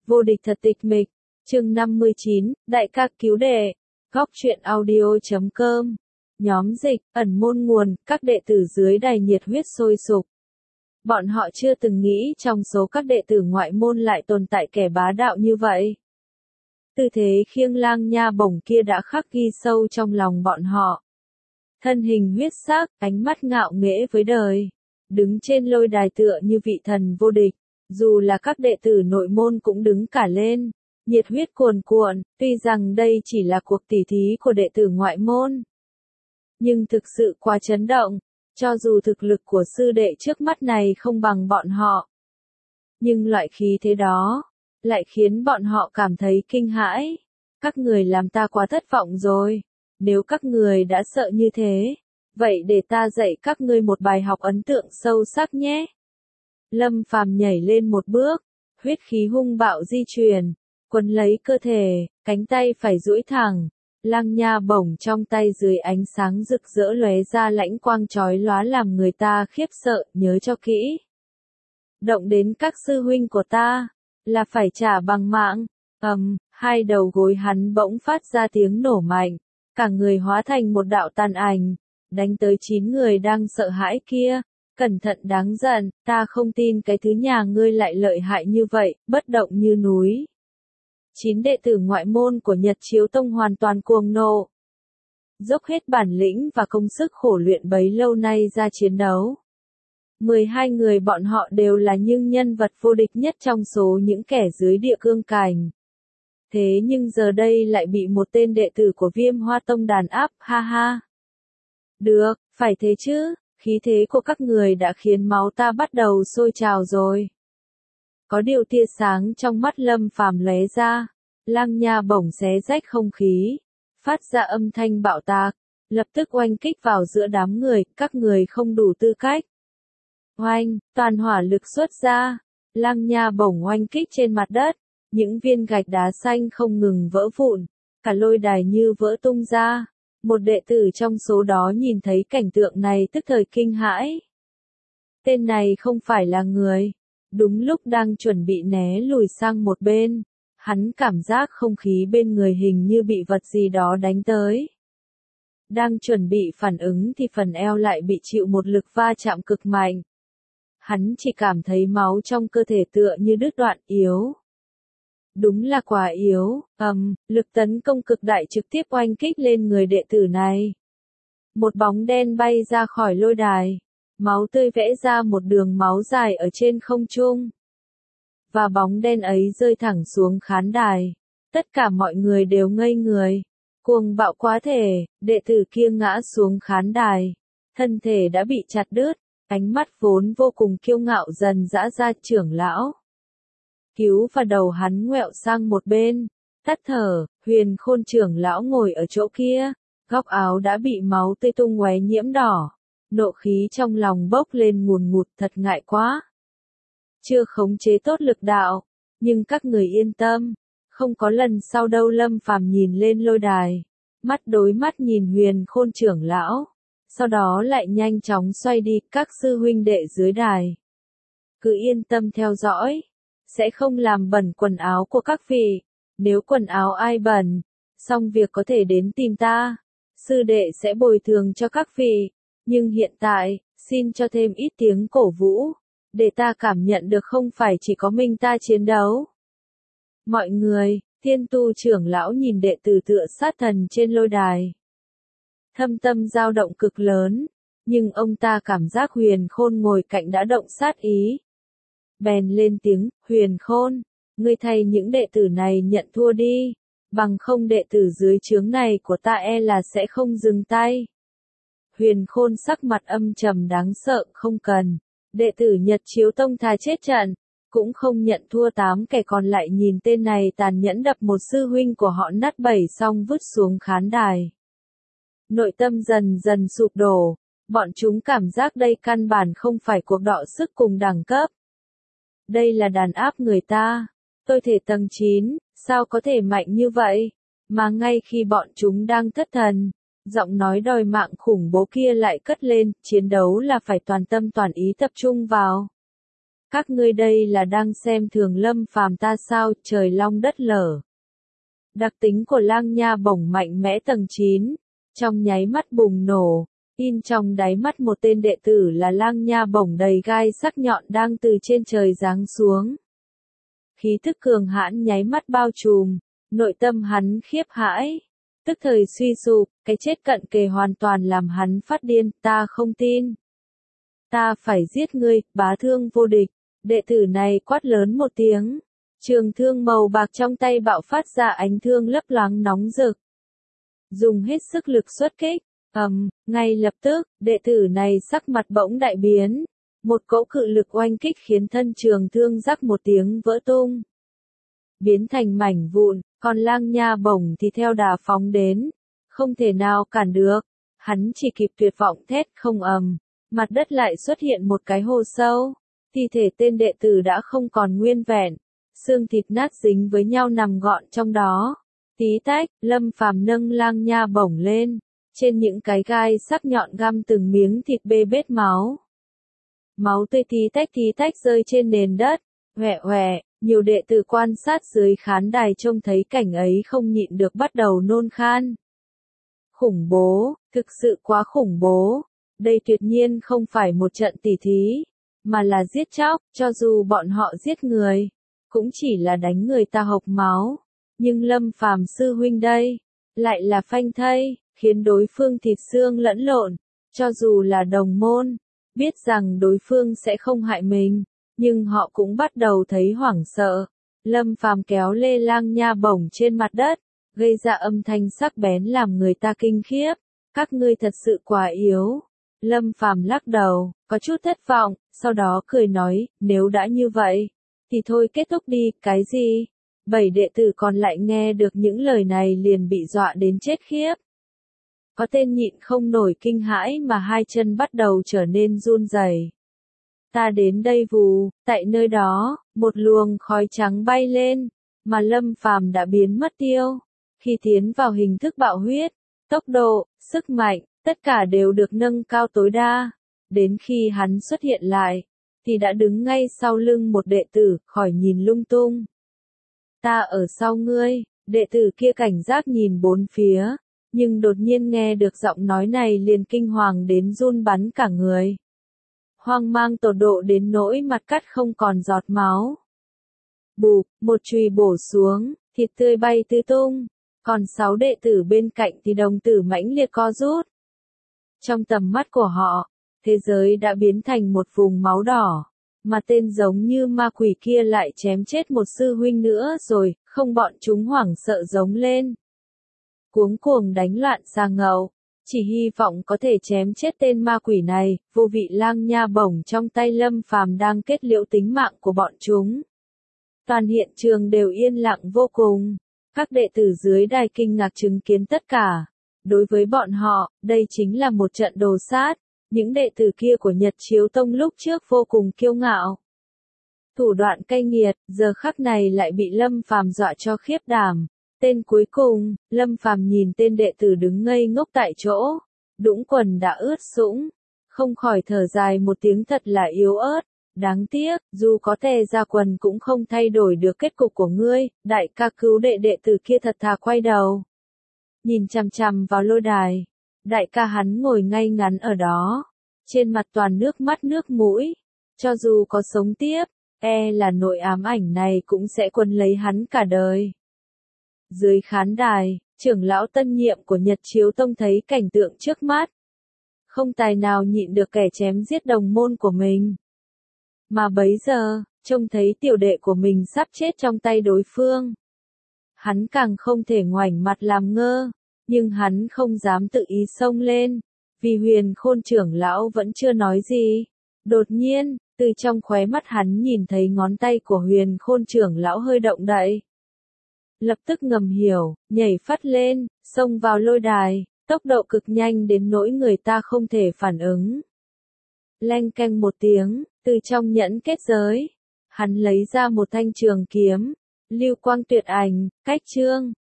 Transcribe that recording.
Vô địch thật tịch mịch, chương 59, đại ca cứu đệ, góc truyện audio.com, nhóm dịch, ẩn môn nguồn, các đệ tử dưới đài nhiệt huyết sôi sục. Bọn họ chưa từng nghĩ trong số các đệ tử ngoại môn lại tồn tại kẻ bá đạo như vậy. Tư thế khiêng lang nha bổng kia đã khắc ghi sâu trong lòng bọn họ. Thân hình huyết sắc, ánh mắt ngạo nghễ với đời, đứng trên lôi đài tựa như vị thần vô địch. Dù là các đệ tử nội môn cũng đứng cả lên, nhiệt huyết cuồn cuộn, tuy rằng đây chỉ là cuộc tỉ thí của đệ tử ngoại môn. Nhưng thực sự quá chấn động, cho dù thực lực của sư đệ trước mắt này không bằng bọn họ. Nhưng loại khí thế đó, lại khiến bọn họ cảm thấy kinh hãi. Các người làm ta quá thất vọng rồi, nếu các người đã sợ như thế, vậy để ta dạy các ngươi một bài học ấn tượng sâu sắc nhé. Lâm Phàm nhảy lên một bước, huyết khí hung bạo di chuyển, quấn lấy cơ thể, cánh tay phải duỗi thẳng, lang nha bổng trong tay dưới ánh sáng rực rỡ lóe ra lãnh quang chói lóa làm người ta khiếp sợ, nhớ cho kỹ. Động đến các sư huynh của ta, là phải trả bằng mạng. Hai đầu gối hắn bỗng phát ra tiếng nổ mạnh, cả người hóa thành một đạo tàn ảnh, đánh tới 9 người đang sợ hãi kia. Cẩn thận đáng giận, ta không tin cái thứ nhà ngươi lại lợi hại như vậy, bất động như núi. 9 đệ tử ngoại môn của Nhật Chiếu Tông hoàn toàn cuồng nộ. Dốc hết bản lĩnh và công sức khổ luyện bấy lâu nay ra chiến đấu. 12 người bọn họ đều là những nhân vật vô địch nhất trong số những kẻ dưới địa cương cảnh. Thế nhưng giờ đây lại bị một tên đệ tử của Viêm Hoa Tông đàn áp, ha ha. Được, phải thế chứ. Khí thế của các người đã khiến máu ta bắt đầu sôi trào rồi. Có điều tia sáng trong mắt Lâm Phàm lóe ra, lang nha bổng xé rách không khí, phát ra âm thanh bạo tạc, lập tức oanh kích vào giữa đám người, các người không đủ tư cách. Oanh, toàn hỏa lực xuất ra, lang nha bổng oanh kích trên mặt đất, những viên gạch đá xanh không ngừng vỡ vụn, cả lôi đài như vỡ tung ra. Một đệ tử trong số đó nhìn thấy cảnh tượng này tức thời kinh hãi. Tên này không phải là người. Đúng lúc đang chuẩn bị né lùi sang một bên, hắn cảm giác không khí bên người hình như bị vật gì đó đánh tới. Đang chuẩn bị phản ứng thì phần eo lại bị chịu một lực va chạm cực mạnh. Hắn chỉ cảm thấy máu trong cơ thể tựa như đứt đoạn yếu. Đúng là quá yếu, lực tấn công cực đại trực tiếp oanh kích lên người đệ tử này. Một bóng đen bay ra khỏi lôi đài, máu tươi vẽ ra một đường máu dài ở trên không trung. Và bóng đen ấy rơi thẳng xuống khán đài. Tất cả mọi người đều ngây người. Cuồng bạo quá thể, đệ tử kia ngã xuống khán đài. Thân thể đã bị chặt đứt, ánh mắt vốn vô cùng kiêu ngạo dần dã ra trưởng lão. Cứu và đầu hắn ngoẹo sang một bên, tắt thở, Huyền Khôn trưởng lão ngồi ở chỗ kia, góc áo đã bị máu tươi tung tóe nhiễm đỏ, nộ khí trong lòng bốc lên ngùn ngụt, thật ngại quá. Chưa khống chế tốt lực đạo, nhưng các người yên tâm, không có lần sau đâu. Lâm Phàm nhìn lên lôi đài, mắt đối mắt nhìn Huyền Khôn trưởng lão, sau đó lại nhanh chóng xoay đi, các sư huynh đệ dưới đài. Cứ yên tâm theo dõi. Sẽ không làm bẩn quần áo của các vị. Nếu quần áo ai bẩn, xong việc có thể đến tìm ta. Sư đệ sẽ bồi thường cho các vị. Nhưng hiện tại, xin cho thêm ít tiếng cổ vũ, để ta cảm nhận được không phải chỉ có mình ta chiến đấu. Mọi người, Thiên Tu trưởng lão nhìn đệ tử tựa sát thần trên lôi đài. Thâm tâm dao động cực lớn, nhưng ông ta cảm giác Huyền Khôn ngồi cạnh đã động sát ý. Bèn lên tiếng, Huyền Khôn, ngươi thay những đệ tử này nhận thua đi, bằng không đệ tử dưới trướng này của ta e là sẽ không dừng tay. Huyền Khôn sắc mặt âm trầm đáng sợ, không cần, đệ tử Nhật Chiếu Tông thà chết trận, cũng không nhận thua. 8 kẻ còn lại nhìn tên này tàn nhẫn đập một sư huynh của họ nát bầy xong vứt xuống khán đài. Nội tâm dần dần sụp đổ, bọn chúng cảm giác đây căn bản không phải cuộc đọ sức cùng đẳng cấp. Đây là đàn áp người ta. Tôi thể tầng 9, sao có thể mạnh như vậy? Mà ngay khi bọn chúng đang thất thần, giọng nói đòi mạng khủng bố kia lại cất lên, chiến đấu là phải toàn tâm toàn ý tập trung vào. Các ngươi đây là đang xem thường Lâm Phàm ta sao, trời long đất lở. Đặc tính của Lang Nha Bổng mạnh mẽ tầng 9, trong nháy mắt bùng nổ, in trong đáy mắt một tên đệ tử là Lang Nha Bổng đầy gai sắc nhọn đang từ trên trời giáng xuống. Khí thức cường hãn nháy mắt bao trùm, nội tâm hắn khiếp hãi, tức thời suy sụp, cái chết cận kề hoàn toàn làm hắn phát điên, ta không tin. Ta phải giết ngươi, bá thương vô địch, đệ tử này quát lớn một tiếng. Trường thương màu bạc trong tay bạo phát ra ánh thương lấp loáng nóng rực. Dùng hết sức lực xuất kích, ngay lập tức, đệ tử này sắc mặt bỗng đại biến. Một cỗ cự lực oanh kích khiến thân trường thương rắc một tiếng vỡ tung. Biến thành mảnh vụn, còn Lang Nha Bổng thì theo đà phóng đến. Không thể nào cản được, hắn chỉ kịp tuyệt vọng thét không mặt đất lại xuất hiện một cái hố sâu. Thi thể tên đệ tử đã không còn nguyên vẹn. Xương thịt nát dính với nhau nằm gọn trong đó. Tí tách, Lâm Phàm nâng Lang Nha Bổng lên. Trên những cái gai sắc nhọn găm từng miếng thịt bê bết máu. Máu tươi tí tách rơi trên nền đất. Hoẹ hoẹ, nhiều đệ tử quan sát dưới khán đài trông thấy cảnh ấy không nhịn được bắt đầu nôn khan. Khủng bố, thực sự quá khủng bố. Đây tuyệt nhiên không phải một trận tỉ thí, mà là giết chóc, cho dù bọn họ giết người. Cũng chỉ là đánh người ta hộc máu, nhưng Lâm Phàm sư huynh đây, lại là phanh thây, khiến đối phương thịt xương lẫn lộn, cho dù là đồng môn, biết rằng đối phương sẽ không hại mình, nhưng họ cũng bắt đầu thấy hoảng sợ. Lâm Phàm kéo lê Lang Nha Bổng trên mặt đất, gây ra âm thanh sắc bén làm người ta kinh khiếp, các ngươi thật sự quá yếu. Lâm Phàm lắc đầu, có chút thất vọng, sau đó cười nói, nếu đã như vậy, thì thôi kết thúc đi, cái gì? 7 đệ tử còn lại nghe được những lời này liền bị dọa đến chết khiếp. Có tên nhịn không nổi kinh hãi mà hai chân bắt đầu trở nên run rẩy. Ta đến đây vù, tại nơi đó, một luồng khói trắng bay lên, mà Lâm Phàm đã biến mất tiêu. Khi tiến vào hình thức bạo huyết, tốc độ, sức mạnh, tất cả đều được nâng cao tối đa. Đến khi hắn xuất hiện lại, thì đã đứng ngay sau lưng một đệ tử, khỏi nhìn lung tung. Ta ở sau ngươi, đệ tử kia cảnh giác nhìn bốn phía, nhưng đột nhiên nghe được giọng nói này liền kinh hoàng đến run bắn cả người. Hoang mang tột độ đến nỗi mặt cắt không còn giọt máu. Bụp, một chùy bổ xuống, thịt tươi bay tứ tung, còn 6 đệ tử bên cạnh thì đồng tử mãnh liệt co rút. Trong tầm mắt của họ, thế giới đã biến thành một vùng máu đỏ, mà tên giống như ma quỷ kia lại chém chết một sư huynh nữa rồi, không bọn chúng hoảng sợ giống lên. Cuống cuồng đánh loạn xa ngầu, chỉ hy vọng có thể chém chết tên ma quỷ này, vô vị Lang Nha Bổng trong tay Lâm Phàm đang kết liễu tính mạng của bọn chúng. Toàn hiện trường đều yên lặng vô cùng, các đệ tử dưới đài kinh ngạc chứng kiến tất cả. Đối với bọn họ, đây chính là một trận đồ sát. Những đệ tử kia của Nhật Chiếu Tông lúc trước vô cùng kiêu ngạo. Thủ đoạn cay nghiệt, giờ khắc này lại bị Lâm Phàm dọa cho khiếp đảm. Tên cuối cùng, Lâm Phàm nhìn tên đệ tử đứng ngây ngốc tại chỗ. Đũng quần đã ướt sũng. Không khỏi thở dài một tiếng thật là yếu ớt. Đáng tiếc, dù có tè ra quần cũng không thay đổi được kết cục của ngươi. Đại ca cứu đệ tử kia thật thà quay đầu. Nhìn chằm chằm vào lôi đài. Đại ca hắn ngồi ngay ngắn ở đó, trên mặt toàn nước mắt nước mũi, cho dù có sống tiếp, là nỗi ám ảnh này cũng sẽ quấn lấy hắn cả đời. Dưới khán đài, trưởng lão tân nhiệm của Nhật Chiếu Tông thấy cảnh tượng trước mắt, không tài nào nhịn được kẻ chém giết đồng môn của mình. Mà bấy giờ, trông thấy tiểu đệ của mình sắp chết trong tay đối phương. Hắn càng không thể ngoảnh mặt làm ngơ. Nhưng hắn không dám tự ý xông lên, vì Huyền Khôn trưởng lão vẫn chưa nói gì. Đột nhiên, từ trong khóe mắt hắn nhìn thấy ngón tay của Huyền Khôn trưởng lão hơi động đậy. Lập tức ngầm hiểu, nhảy phắt lên, xông vào lôi đài, tốc độ cực nhanh đến nỗi người ta không thể phản ứng. Leng keng một tiếng, từ trong nhẫn kết giới, hắn lấy ra một thanh trường kiếm, lưu quang tuyệt ảnh, cách chương.